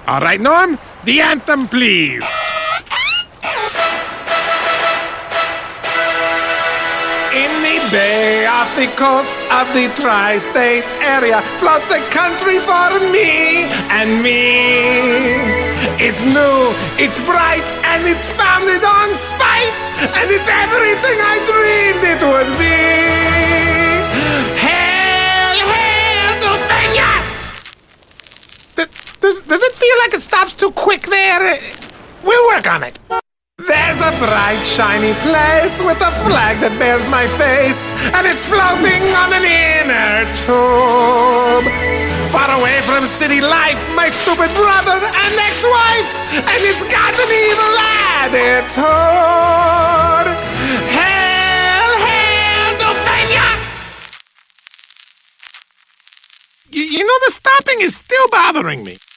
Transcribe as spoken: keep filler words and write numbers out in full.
All right, Norm, the anthem, please. In the bay off the coast of the tri-state area floats a country for me and me. It's new, it's bright, and it's founded on spite, and it's everything I dreamed it would be. Hail, hail to Fenya! D- does, does it feel like it stops too quick there? We'll work on it. There's a bright, shiny place with a flag that bears my face, and it's floating on an inner tube. Far away from city life, my stupid brother and ex-wife, and it's got an evil attitude. Hail, hail to Fenya! You, you know, the stopping is still bothering me.